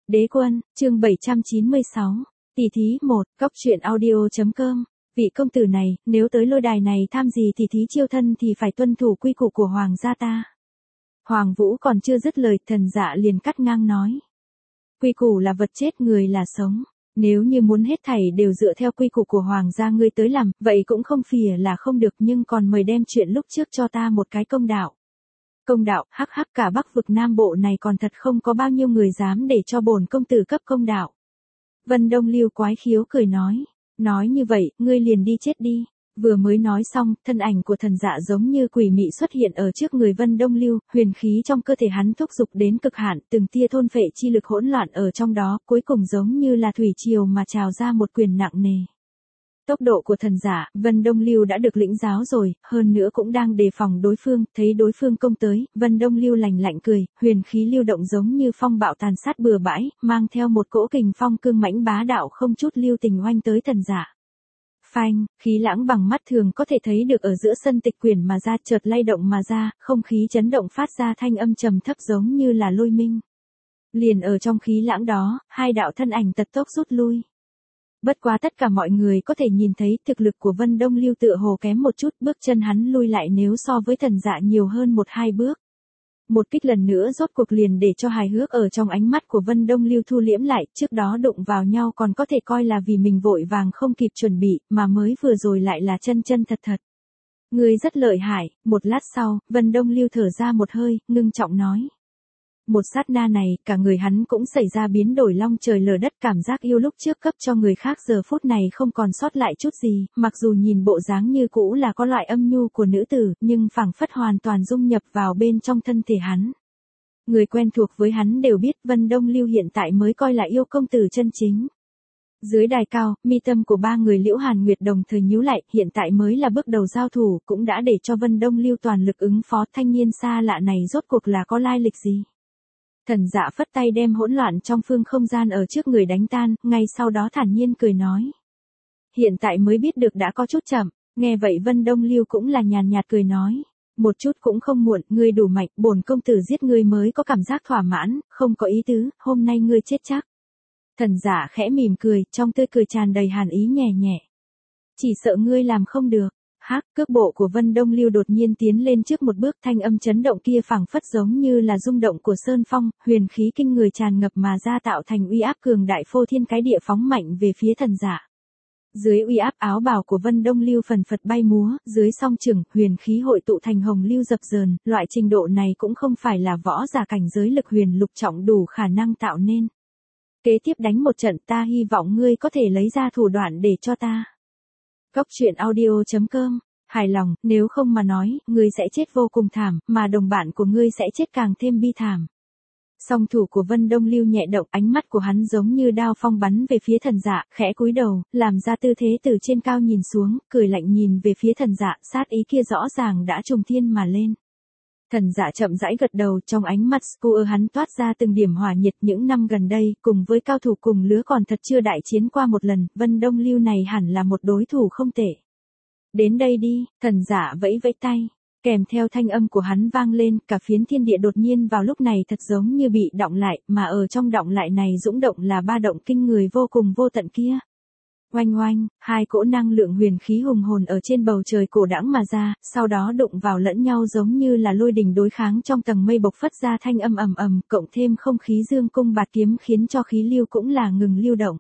Đế quân, chương 796, tỷ thí 1, góc truyện audio.com. Vị công tử này, nếu tới lôi đài này tham gì tỷ thí chiêu thân thì phải tuân thủ quy củ của hoàng gia ta. Hoàng Vũ còn chưa dứt lời, Thần Dạ liền cắt ngang nói. Quy củ là vật chết, người là sống. Nếu như muốn hết thảy đều dựa theo quy củ của hoàng gia ngươi tới làm, vậy cũng không phìa là không được, nhưng còn mời đem chuyện lúc trước cho ta một cái công đạo. Công đạo, hắc hắc, cả Bắc vực Nam Bộ này còn thật không có bao nhiêu người dám để cho bổn công tử cấp công đạo. Vân Đông Lưu quái khiếu cười nói như vậy, ngươi liền đi chết đi. Vừa mới nói xong, thân ảnh của Thần Dạ giống như quỷ mị xuất hiện ở trước người Vân Đông Lưu, huyền khí trong cơ thể hắn thúc giục đến cực hạn, từng tia thôn phệ chi lực hỗn loạn ở trong đó, cuối cùng giống như là thủy triều mà trào ra một quyền nặng nề. Tốc độ của Thần Dạ, Vân Đông Lưu đã được lĩnh giáo rồi, hơn nữa cũng đang đề phòng đối phương, thấy đối phương công tới, Vân Đông Lưu lạnh lạnh cười, huyền khí lưu động giống như phong bạo tàn sát bừa bãi, mang theo một cỗ kình phong cương mãnh bá đạo không chút lưu tình oanh tới Thần Dạ. Phanh, khí lãng bằng mắt thường có thể thấy được ở giữa sân tịch quyển mà ra, chợt lay động mà ra, không khí chấn động phát ra thanh âm trầm thấp giống như là lôi minh. Liền ở trong khí lãng đó, hai đạo thân ảnh tật tốc rút lui. Bất quá tất cả mọi người có thể nhìn thấy thực lực của Vân Đông Lưu tựa hồ kém một chút, bước chân hắn lui lại nếu so với Thần Dạ nhiều hơn 1-2 bước. Một kích lần nữa rốt cuộc liền để cho hài hước ở trong ánh mắt của Vân Đông Lưu thu liễm lại, trước đó đụng vào nhau còn có thể coi là vì mình vội vàng không kịp chuẩn bị, mà mới vừa rồi lại là chân thật thật. Ngươi rất lợi hại. Một lát sau, Vân Đông Lưu thở ra một hơi, ngưng trọng nói. Một sát na này, cả người hắn cũng xảy ra biến đổi long trời lở đất, cảm giác yêu lúc trước cấp cho người khác giờ phút này không còn sót lại chút gì, mặc dù nhìn bộ dáng như cũ là có loại âm nhu của nữ tử, nhưng phảng phất hoàn toàn dung nhập vào bên trong thân thể hắn. Người quen thuộc với hắn đều biết Vân Đông Lưu hiện tại mới coi là yêu công tử chân chính. Dưới đài cao, mi tâm của ba người Liễu Hàn Nguyệt đồng thời nhíu lại, hiện tại mới là bước đầu giao thủ, cũng đã để cho Vân Đông Lưu toàn lực ứng phó, thanh niên xa lạ này rốt cuộc là có lai lịch gì. Thần Dạ phất tay đem hỗn loạn trong phương không gian ở trước người đánh tan, ngay sau đó thản nhiên cười nói. Hiện tại mới biết được đã có chút chậm, nghe vậy Vân Đông Lưu cũng là nhàn nhạt cười nói. Một chút cũng không muộn, ngươi đủ mạnh, bổn công tử giết ngươi mới có cảm giác thỏa mãn, không có ý tứ, hôm nay ngươi chết chắc. Thần Dạ khẽ mỉm cười, trong tươi cười tràn đầy hàn ý nhẹ nhẹ. Chỉ sợ ngươi làm không được. Hắc, cước bộ của Vân Đông Lưu đột nhiên tiến lên trước một bước, thanh âm chấn động kia phảng phất giống như là rung động của sơn phong, huyền khí kinh người tràn ngập mà ra tạo thành uy áp cường đại phô thiên cái địa phóng mạnh về phía Thần Dạ. Dưới uy áp áo bào của Vân Đông Lưu phần phật bay múa, dưới song chưởng, huyền khí hội tụ thành hồng lưu dập dờn, loại trình độ này cũng không phải là võ giả cảnh giới lực huyền lục trọng đủ khả năng tạo nên. Kế tiếp đánh một trận, ta hy vọng ngươi có thể lấy ra thủ đoạn để cho ta. Góc truyện audio.com. Hài lòng, nếu không mà nói, ngươi sẽ chết vô cùng thảm, mà đồng bạn của ngươi sẽ chết càng thêm bi thảm. Song thủ của Vân Đông Lưu nhẹ động, ánh mắt của hắn giống như đao phong bắn về phía Thần Dạ, khẽ cúi đầu, làm ra tư thế từ trên cao nhìn xuống, cười lạnh nhìn về phía Thần Dạ, sát ý kia rõ ràng đã trùng thiên mà lên. Thần Dạ chậm rãi gật đầu, trong ánh mắt Skull hắn toát ra từng điểm hỏa nhiệt. Những năm gần đây, cùng với cao thủ cùng lứa còn thật chưa đại chiến qua một lần, Vân Đông Lưu này hẳn là một đối thủ không tệ. Đến đây đi. Thần Dạ vẫy vẫy tay, kèm theo thanh âm của hắn vang lên, cả phiến thiên địa đột nhiên vào lúc này thật giống như bị đọng lại, mà ở trong đọng lại này dũng động là ba động kinh người vô cùng vô tận kia. Oanh oanh, hai cỗ năng lượng huyền khí hùng hồn ở trên bầu trời cổ đãng mà ra, sau đó đụng vào lẫn nhau giống như là lôi đình đối kháng trong tầng mây bộc phát ra thanh âm ầm ầm, cộng thêm không khí dương cung bạt kiếm khiến cho khí lưu cũng là ngừng lưu động.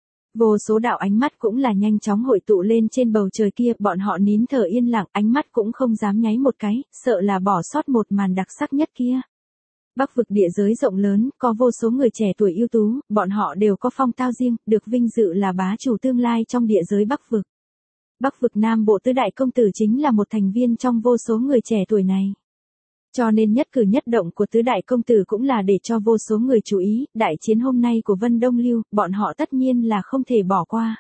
Vô số đạo ánh mắt cũng là nhanh chóng hội tụ lên trên bầu trời kia, bọn họ nín thở yên lặng, ánh mắt cũng không dám nháy một cái, sợ là bỏ sót một màn đặc sắc nhất kia. Bắc vực địa giới rộng lớn, có vô số người trẻ tuổi ưu tú, bọn họ đều có phong tao riêng, được vinh dự là bá chủ tương lai trong địa giới Bắc vực. Bắc vực Nam Bộ tứ đại công tử chính là một thành viên trong vô số người trẻ tuổi này. Cho nên nhất cử nhất động của tứ đại công tử cũng là để cho vô số người chú ý, đại chiến hôm nay của Vân Đông Lưu, bọn họ tất nhiên là không thể bỏ qua.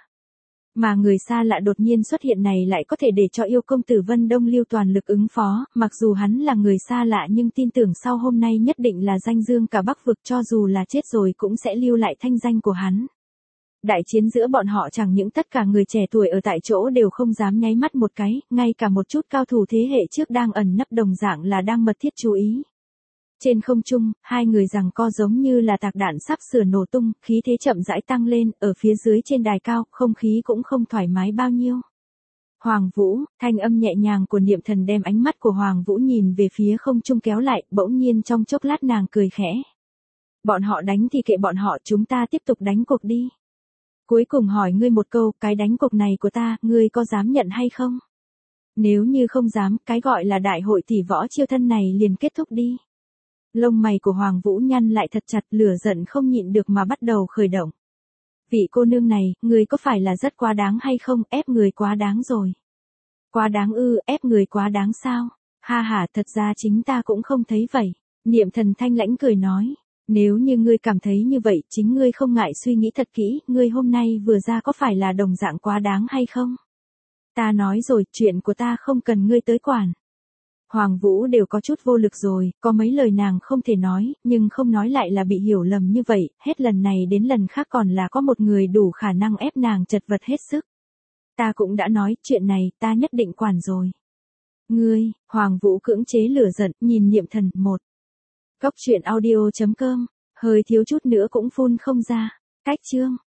Mà người xa lạ đột nhiên xuất hiện này lại có thể để cho yêu công tử Vân Đông Lưu toàn lực ứng phó, mặc dù hắn là người xa lạ nhưng tin tưởng sau hôm nay nhất định là danh dương cả Bắc vực, cho dù là chết rồi cũng sẽ lưu lại thanh danh của hắn. Đại chiến giữa bọn họ chẳng những tất cả người trẻ tuổi ở tại chỗ đều không dám nháy mắt một cái, ngay cả một chút cao thủ thế hệ trước đang ẩn nấp đồng dạng là đang mật thiết chú ý. Trên không trung, hai người giằng co giống như là tạc đạn sắp sửa nổ tung, khí thế chậm rãi tăng lên, ở phía dưới trên đài cao, không khí cũng không thoải mái bao nhiêu. Hoàng Vũ, thanh âm nhẹ nhàng của Niệm Thần đem ánh mắt của Hoàng Vũ nhìn về phía không trung kéo lại, bỗng nhiên trong chốc lát nàng cười khẽ. Bọn họ đánh thì kệ bọn họ, chúng ta tiếp tục đánh cuộc đi. Cuối cùng hỏi ngươi một câu, cái đánh cuộc này của ta, ngươi có dám nhận hay không? Nếu như không dám, cái gọi là đại hội tỷ võ chiêu thân này liền kết thúc đi. Lông mày của Hoàng Vũ nhăn lại thật chặt, lửa giận không nhịn được mà bắt đầu khởi động. Vị cô nương này, người có phải là rất quá đáng hay không, ép người quá đáng rồi. Quá đáng ư, ép người quá đáng sao? Ha ha, thật ra chính ta cũng không thấy vậy. Niệm Thần thanh lãnh cười nói. Nếu như ngươi cảm thấy như vậy, chính ngươi không ngại suy nghĩ thật kỹ, ngươi hôm nay vừa ra có phải là đồng dạng quá đáng hay không? Ta nói rồi, chuyện của ta không cần ngươi tới quản. Hoàng Vũ đều có chút vô lực rồi, có mấy lời nàng không thể nói, nhưng không nói lại là bị hiểu lầm như vậy, hết lần này đến lần khác còn là có một người đủ khả năng ép nàng chật vật hết sức. Ta cũng đã nói, chuyện này, ta nhất định quản rồi. Ngươi, Hoàng Vũ cưỡng chế lửa giận, nhìn Niệm Thần, một. Cốc truyện audio.com, hơi thiếu chút nữa cũng phun không ra. Cách chương.